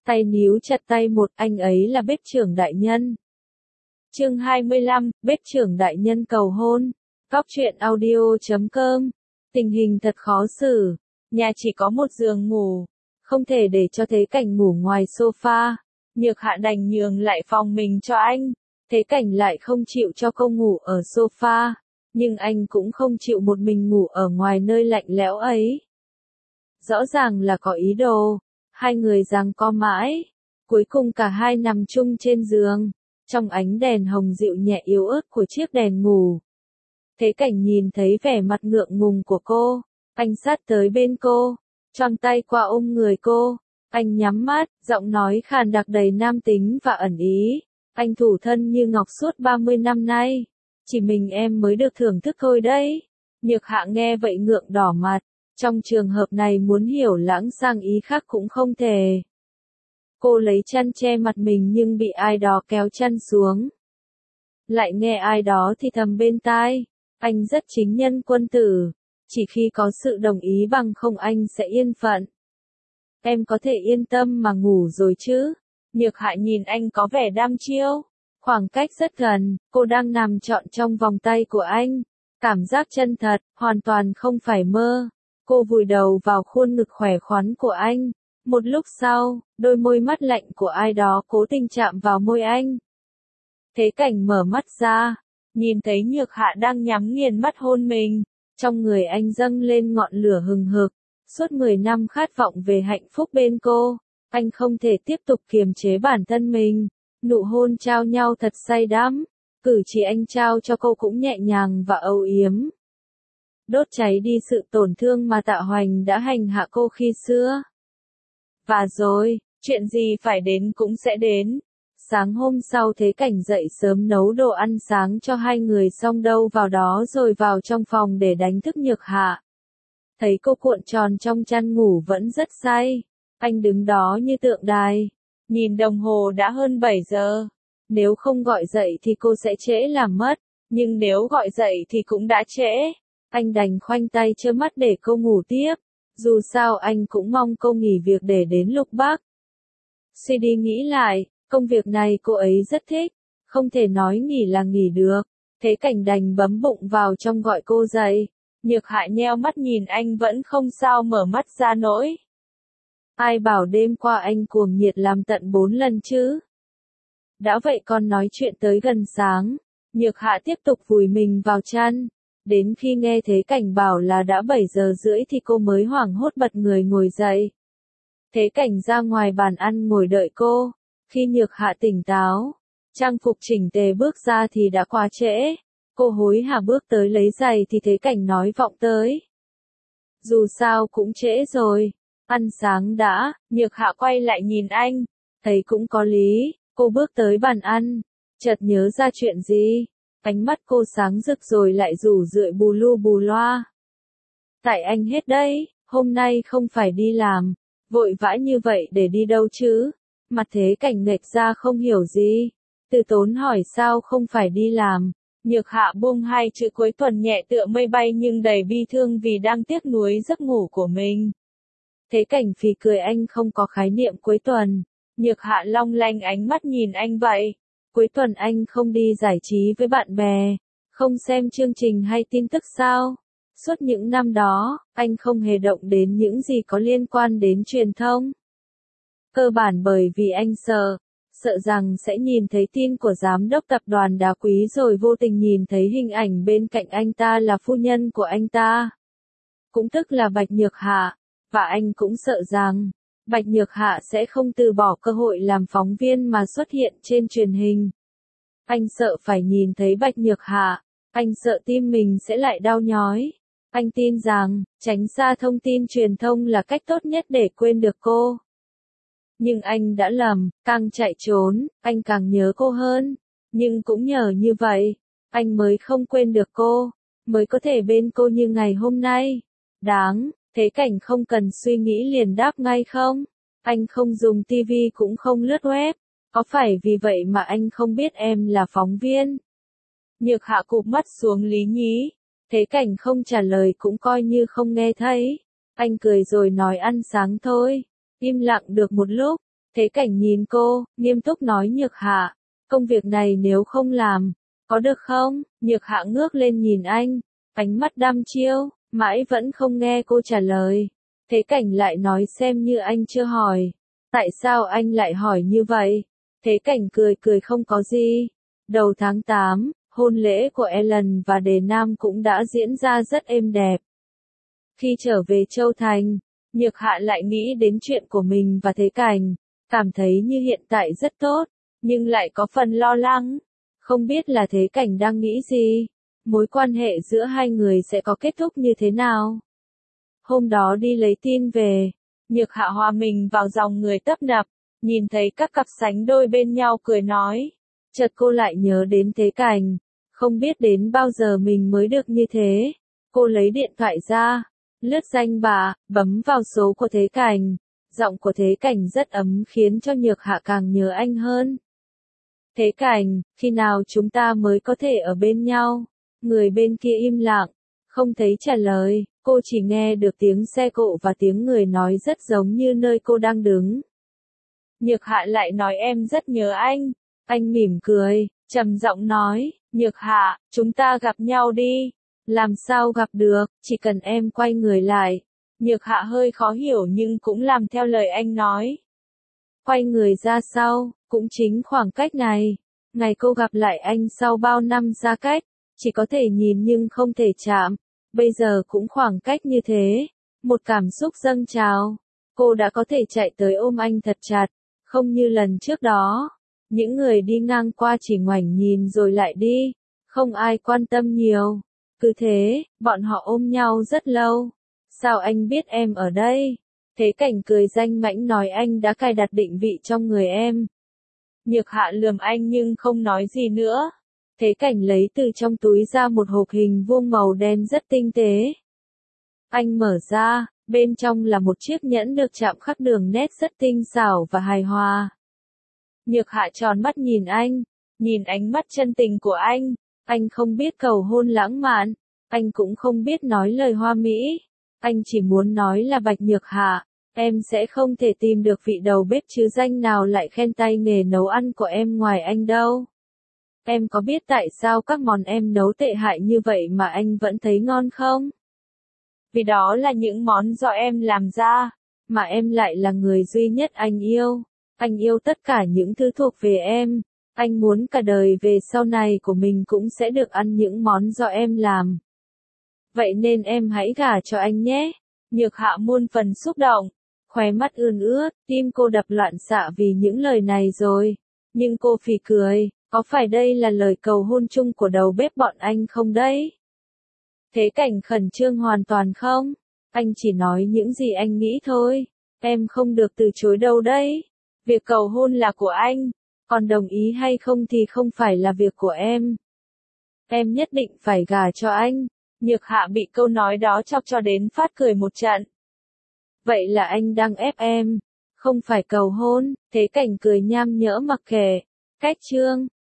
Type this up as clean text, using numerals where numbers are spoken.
tay níu chặt tay một, anh ấy là bếp trưởng đại nhân. Chương 25, bếp trưởng đại nhân cầu hôn. Góc truyện audio.com. Tình hình thật khó xử, nhà chỉ có một giường ngủ, không thể để cho Thế Cảnh ngủ ngoài sofa. Nhược Hạ đành nhường lại phòng mình cho anh. Thế Cảnh lại không chịu cho cô ngủ ở sofa, nhưng anh cũng không chịu một mình ngủ ở ngoài nơi lạnh lẽo ấy. Rõ ràng là có ý đồ, hai người giằng co mãi, cuối cùng cả hai nằm chung trên giường, trong ánh đèn hồng dịu nhẹ yếu ớt của chiếc đèn ngủ. Thế Cảnh nhìn thấy vẻ mặt ngượng ngùng của cô, anh sát tới bên cô, choàng tay qua ôm người cô, anh nhắm mắt, giọng nói khàn đặc đầy nam tính và ẩn ý. Anh thủ thân như ngọc suốt 30 năm nay, chỉ mình em mới được thưởng thức thôi đấy. Nhược Hạ nghe vậy ngượng đỏ mặt, trong trường hợp này muốn hiểu lãng sang ý khác cũng không thể. Cô lấy chăn che mặt mình nhưng bị ai đó kéo chăn xuống. Lại nghe ai đó thì thầm bên tai, anh rất chính nhân quân tử, chỉ khi có sự đồng ý bằng không anh sẽ yên phận. Em có thể yên tâm mà ngủ rồi chứ? Nhược Hạ nhìn anh có vẻ đăm chiêu, khoảng cách rất gần, cô đang nằm trọn trong vòng tay của anh, cảm giác chân thật, hoàn toàn không phải mơ. Cô vùi đầu vào khuôn ngực khỏe khoắn của anh, một lúc sau, đôi môi mắt lạnh của ai đó cố tình chạm vào môi anh. Thế Cảnh mở mắt ra, nhìn thấy Nhược Hạ đang nhắm nghiền mắt hôn mình, trong người anh dâng lên ngọn lửa hừng hực, suốt 10 năm khát vọng về hạnh phúc bên cô. Anh không thể tiếp tục kiềm chế bản thân mình, nụ hôn trao nhau thật say đắm, cử chỉ anh trao cho cô cũng nhẹ nhàng và âu yếm. Đốt cháy đi sự tổn thương mà Tạ Hoành đã hành hạ cô khi xưa. Và rồi, chuyện gì phải đến cũng sẽ đến. Sáng hôm sau Thế Cảnh dậy sớm nấu đồ ăn sáng cho hai người xong đâu vào đó rồi vào trong phòng để đánh thức Nhược Hạ. Thấy cô cuộn tròn trong chăn ngủ vẫn rất say. Anh đứng đó như tượng đài, nhìn đồng hồ đã hơn 7 giờ. Nếu không gọi dậy thì cô sẽ trễ làm mất, nhưng nếu gọi dậy thì cũng đã trễ. Anh đành khoanh tay trơ mắt để cô ngủ tiếp, dù sao anh cũng mong cô nghỉ việc để đến Lục Bắc. Suy đi nghĩ lại, công việc này cô ấy rất thích, không thể nói nghỉ là nghỉ được. Thế Cảnh đành bấm bụng vào trong gọi cô dậy. Nhược Hạ nheo mắt nhìn anh vẫn không sao mở mắt ra nổi. Ai bảo đêm qua anh cuồng nhiệt làm tận 4 lần chứ? Đã vậy còn nói chuyện tới gần sáng. Nhược Hạ tiếp tục vùi mình vào chăn. Đến khi nghe Thế Cảnh bảo là đã 7 giờ rưỡi thì cô mới hoảng hốt bật người ngồi dậy. Thế Cảnh ra ngoài bàn ăn ngồi đợi cô. Khi Nhược Hạ tỉnh táo, trang phục chỉnh tề bước ra thì đã quá trễ. Cô hối hả bước tới lấy giày thì Thế Cảnh nói vọng tới. Dù sao cũng trễ rồi. Ăn sáng đã. Nhược Hạ quay lại nhìn anh, thấy cũng có lý, cô bước tới bàn ăn, chợt nhớ ra chuyện gì, ánh mắt cô sáng rực rồi lại rủ rượi bù lu bù loa. Tại anh hết đấy, hôm nay không phải đi làm, vội vã như vậy để đi đâu chứ? Mặt Thế Cảnh nghệch ra không hiểu gì, Từ Tốn hỏi sao không phải đi làm. Nhược Hạ buông hai chữ cuối tuần nhẹ tựa mây bay nhưng đầy bi thương vì đang tiếc nuối giấc ngủ của mình. Thế Cảnh phì cười anh không có khái niệm cuối tuần. Nhược Hạ long lanh ánh mắt nhìn anh vậy. Cuối tuần anh không đi giải trí với bạn bè, không xem chương trình hay tin tức sao? Suốt những năm đó, anh không hề động đến những gì có liên quan đến truyền thông. Cơ bản bởi vì anh sợ rằng sẽ nhìn thấy tin của giám đốc tập đoàn Đá Quý rồi vô tình nhìn thấy hình ảnh bên cạnh anh ta là phu nhân của anh ta. Cũng tức là Bạch Nhược Hạ. Và anh cũng sợ rằng, Bạch Nhược Hạ sẽ không từ bỏ cơ hội làm phóng viên mà xuất hiện trên truyền hình. Anh sợ phải nhìn thấy Bạch Nhược Hạ, anh sợ tim mình sẽ lại đau nhói. Anh tin rằng, tránh xa thông tin truyền thông là cách tốt nhất để quên được cô. Nhưng anh đã lầm, càng chạy trốn, anh càng nhớ cô hơn. Nhưng cũng nhờ như vậy, anh mới không quên được cô, mới có thể bên cô như ngày hôm nay. Đáng. Thế Cảnh không cần suy nghĩ liền đáp ngay không. Anh không dùng TV cũng không lướt web. Có phải vì vậy mà anh không biết em là phóng viên? Nhược Hạ cụp mắt xuống lý nhí. Thế Cảnh không trả lời cũng coi như không nghe thấy. Anh cười rồi nói ăn sáng thôi. Im lặng được một lúc. Thế Cảnh nhìn cô, nghiêm túc nói Nhược Hạ, công việc này nếu không làm, có được không? Nhược Hạ ngước lên nhìn anh, ánh mắt đăm chiêu, mãi vẫn không nghe cô trả lời. Thế Cảnh lại nói xem như anh chưa hỏi. Tại sao anh lại hỏi như vậy? Thế Cảnh cười cười không có gì. Đầu tháng 8, hôn lễ của Ellen và Đề Nam cũng đã diễn ra rất êm đẹp. Khi trở về Châu Thành, Nhược Hạ lại nghĩ đến chuyện của mình và Thế Cảnh, cảm thấy như hiện tại rất tốt, nhưng lại có phần lo lắng. Không biết là Thế Cảnh đang nghĩ gì, mối quan hệ giữa hai người sẽ có kết thúc như thế nào. Hôm đó đi lấy tin về, Nhược Hạ hòa mình vào dòng người tấp nập, nhìn thấy các cặp sánh đôi bên nhau cười nói. Chợt cô lại nhớ đến Thế Cảnh, không biết đến bao giờ mình mới được như thế. Cô lấy điện thoại ra, lướt danh bạ, bấm vào số của Thế Cảnh. Giọng của Thế Cảnh rất ấm khiến cho Nhược Hạ càng nhớ anh hơn. Thế Cảnh, khi nào chúng ta mới có thể ở bên nhau? Người bên kia im lặng, không thấy trả lời, cô chỉ nghe được tiếng xe cộ và tiếng người nói rất giống như nơi cô đang đứng. Nhược Hạ lại nói em rất nhớ anh. Anh mỉm cười, trầm giọng nói, Nhược Hạ, chúng ta gặp nhau đi. Làm sao gặp được, chỉ cần em quay người lại. Nhược Hạ hơi khó hiểu nhưng cũng làm theo lời anh nói. Quay người ra sau, cũng chính khoảng cách này. Ngày cô gặp lại anh sau bao năm xa cách, chỉ có thể nhìn nhưng không thể chạm. Bây giờ cũng khoảng cách như thế. Một cảm xúc dâng trào. Cô đã có thể chạy tới ôm anh thật chặt, không như lần trước đó. Những người đi ngang qua chỉ ngoảnh nhìn rồi lại đi, không ai quan tâm nhiều. Cứ thế, bọn họ ôm nhau rất lâu. Sao anh biết em ở đây? Thế Cảnh cười danh mãnh nói anh đã cài đặt định vị trong người em. Nhược Hạ lườm anh nhưng không nói gì nữa. Thế Cảnh lấy từ trong túi ra một hộp hình vuông màu đen rất tinh tế. Anh mở ra, bên trong là một chiếc nhẫn được chạm khắc đường nét rất tinh xảo và hài hòa. Nhược Hạ tròn mắt nhìn anh, nhìn ánh mắt chân tình của anh không biết cầu hôn lãng mạn, anh cũng không biết nói lời hoa mỹ, anh chỉ muốn nói là Bạch Nhược Hạ, em sẽ không thể tìm được vị đầu bếp chứ danh nào lại khen tay nghề nấu ăn của em ngoài anh đâu. Em có biết tại sao các món em nấu tệ hại như vậy mà anh vẫn thấy ngon không? Vì đó là những món do em làm ra, mà em lại là người duy nhất anh yêu. Anh yêu tất cả những thứ thuộc về em. Anh muốn cả đời về sau này của mình cũng sẽ được ăn những món do em làm. Vậy nên em hãy gả cho anh nhé. Nhược Hạ muôn phần xúc động, khóe mắt ươn ướt, tim cô đập loạn xạ vì những lời này rồi. Nhưng cô phì cười, có phải đây là lời cầu hôn chung của đầu bếp bọn anh không đấy? Thế Cảnh khẩn trương hoàn toàn không? Anh chỉ nói những gì anh nghĩ thôi. Em không được từ chối đâu đấy. Việc cầu hôn là của anh, còn đồng ý hay không thì không phải là việc của em. Em nhất định phải gả cho anh. Nhược Hạ bị câu nói đó chọc cho đến phát cười một trận. Vậy là anh đang ép em, không phải cầu hôn. Thế Cảnh cười nham nhở mặc kệ. Cách chương